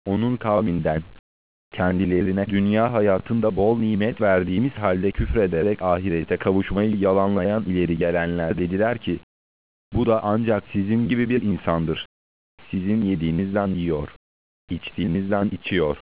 onun kavminden, kendilerine dünya hayatında bol nimet verdiğimiz halde küfrederek ahirete kavuşmayı yalanlayan ileri gelenler dediler ki, bu da ancak sizin gibi bir insandır. Sizin yediğinizden yiyor, içtiğinizden içiyor.